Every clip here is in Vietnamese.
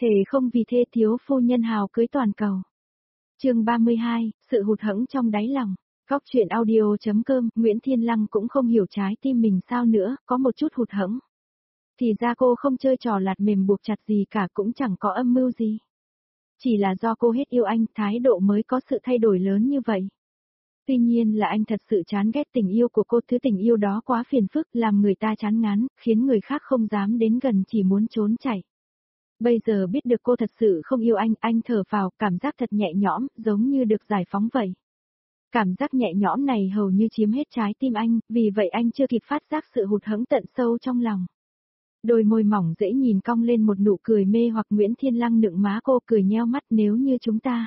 Thề không vì thê thiếu phu nhân hào cưới toàn cầu. Chương 32, sự hụt hẫng trong đáy lòng. Góc truyện audio.com, Nguyễn Thiên Lăng cũng không hiểu trái tim mình sao nữa, có một chút hụt hẫng. Thì ra cô không chơi trò lạt mềm buộc chặt gì cả, cũng chẳng có âm mưu gì. Chỉ là do cô hết yêu anh, thái độ mới có sự thay đổi lớn như vậy. Tuy nhiên là anh thật sự chán ghét tình yêu của cô, thứ tình yêu đó quá phiền phức, làm người ta chán ngán, khiến người khác không dám đến gần, chỉ muốn trốn chạy. Bây giờ biết được cô thật sự không yêu anh thở vào, cảm giác thật nhẹ nhõm, giống như được giải phóng vậy. Cảm giác nhẹ nhõm này hầu như chiếm hết trái tim anh, vì vậy anh chưa kịp phát giác sự hụt hẫng tận sâu trong lòng. Đôi môi mỏng dễ nhìn cong lên một nụ cười mê hoặc. Nguyễn Thiên Lăng nựng má cô, cười nheo mắt. Nếu như chúng ta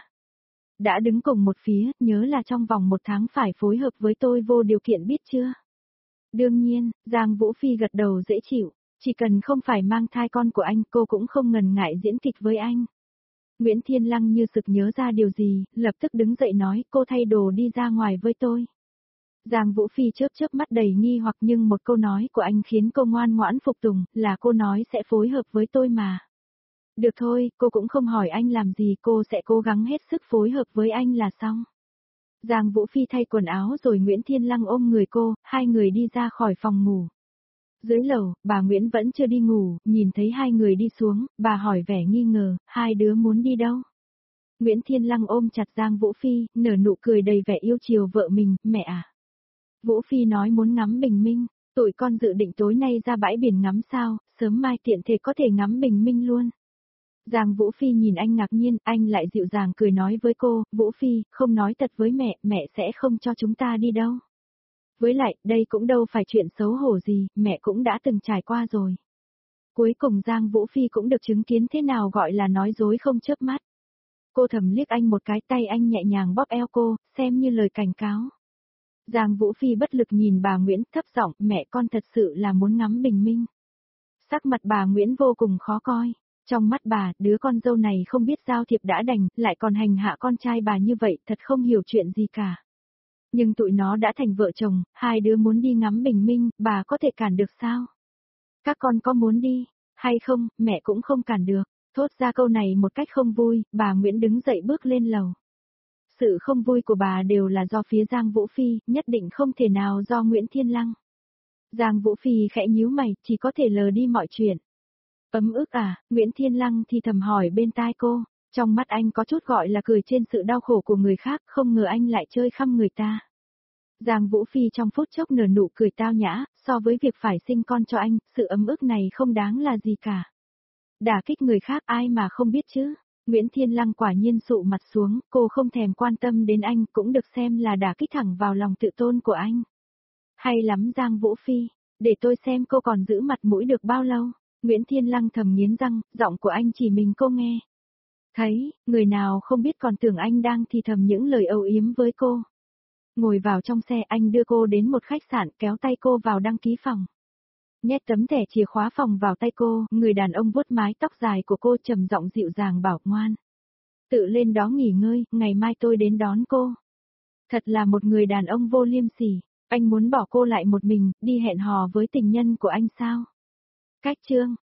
đã đứng cùng một phía, nhớ là trong vòng 1 tháng phải phối hợp với tôi vô điều kiện, biết chưa? Đương nhiên, Giang Vũ Phi gật đầu dễ chịu, chỉ cần không phải mang thai con của anh, cô cũng không ngần ngại diễn kịch với anh. Nguyễn Thiên Lăng như sực nhớ ra điều gì, lập tức đứng dậy nói, cô thay đồ đi ra ngoài với tôi. Giang Vũ Phi chớp chớp mắt đầy nghi hoặc, nhưng một câu nói của anh khiến cô ngoan ngoãn phục tùng, là cô nói sẽ phối hợp với tôi mà. Được thôi, cô cũng không hỏi anh làm gì, cô sẽ cố gắng hết sức phối hợp với anh là xong. Giang Vũ Phi thay quần áo rồi Nguyễn Thiên Lăng ôm người cô, hai người đi ra khỏi phòng ngủ. Dưới lầu, bà Nguyễn vẫn chưa đi ngủ, nhìn thấy hai người đi xuống, bà hỏi vẻ nghi ngờ, hai đứa muốn đi đâu? Nguyễn Thiên Lăng ôm chặt Giang Vũ Phi, nở nụ cười đầy vẻ yêu chiều vợ mình, mẹ à. Vũ Phi nói muốn ngắm bình minh, tụi con dự định tối nay ra bãi biển ngắm sao, sớm mai tiện thể có thể ngắm bình minh luôn. Giang Vũ Phi nhìn anh ngạc nhiên, anh lại dịu dàng cười nói với cô, Vũ Phi, không nói thật với mẹ sẽ không cho chúng ta đi đâu. Với lại, đây cũng đâu phải chuyện xấu hổ gì, mẹ cũng đã từng trải qua rồi. Cuối cùng Giang Vũ Phi cũng được chứng kiến thế nào gọi là nói dối không chớp mắt. Cô thầm liếc anh một cái, tay anh nhẹ nhàng bóp eo cô, xem như lời cảnh cáo. Giang Vũ Phi bất lực nhìn bà Nguyễn, thấp giọng, mẹ con thật sự là muốn ngắm bình minh. Sắc mặt bà Nguyễn vô cùng khó coi. Trong mắt bà, đứa con dâu này không biết giao thiệp đã đành, lại còn hành hạ con trai bà như vậy, thật không hiểu chuyện gì cả. Nhưng tụi nó đã thành vợ chồng, hai đứa muốn đi ngắm bình minh, bà có thể cản được sao? Các con có muốn đi, hay không, mẹ cũng không cản được. Thốt ra câu này một cách không vui, bà Nguyễn đứng dậy bước lên lầu. Sự không vui của bà đều là do phía Giang Vũ Phi, nhất định không thể nào do Nguyễn Thiên Lăng. Giang Vũ Phi khẽ nhíu mày, chỉ có thể lờ đi mọi chuyện. Ấm ức à, Nguyễn Thiên Lăng thì thầm hỏi bên tai cô, trong mắt anh có chút gọi là cười trên sự đau khổ của người khác, không ngờ anh lại chơi khăm người ta. Giang Vũ Phi trong phút chốc nở nụ cười tao nhã, so với việc phải sinh con cho anh, sự ấm ức này không đáng là gì cả. Đả kích người khác ai mà không biết chứ. Nguyễn Thiên Lăng quả nhiên sụ mặt xuống, cô không thèm quan tâm đến anh, cũng được xem là đả kích thẳng vào lòng tự tôn của anh. Hay lắm Giang Vũ Phi, để tôi xem cô còn giữ mặt mũi được bao lâu. Nguyễn Thiên Lăng thầm nghiến răng, giọng của anh chỉ mình cô nghe. Thấy, người nào không biết còn tưởng anh đang thì thầm những lời âu yếm với cô. Ngồi vào trong xe, anh đưa cô đến một khách sạn, kéo tay cô vào đăng ký phòng. Nhét tấm thẻ chìa khóa phòng vào tay cô, người đàn ông vuốt mái tóc dài của cô trầm giọng dịu dàng bảo, ngoan. Tự lên đó nghỉ ngơi, ngày mai tôi đến đón cô. Thật là một người đàn ông vô liêm sỉ, anh muốn bỏ cô lại một mình, đi hẹn hò với tình nhân của anh sao? Cách chương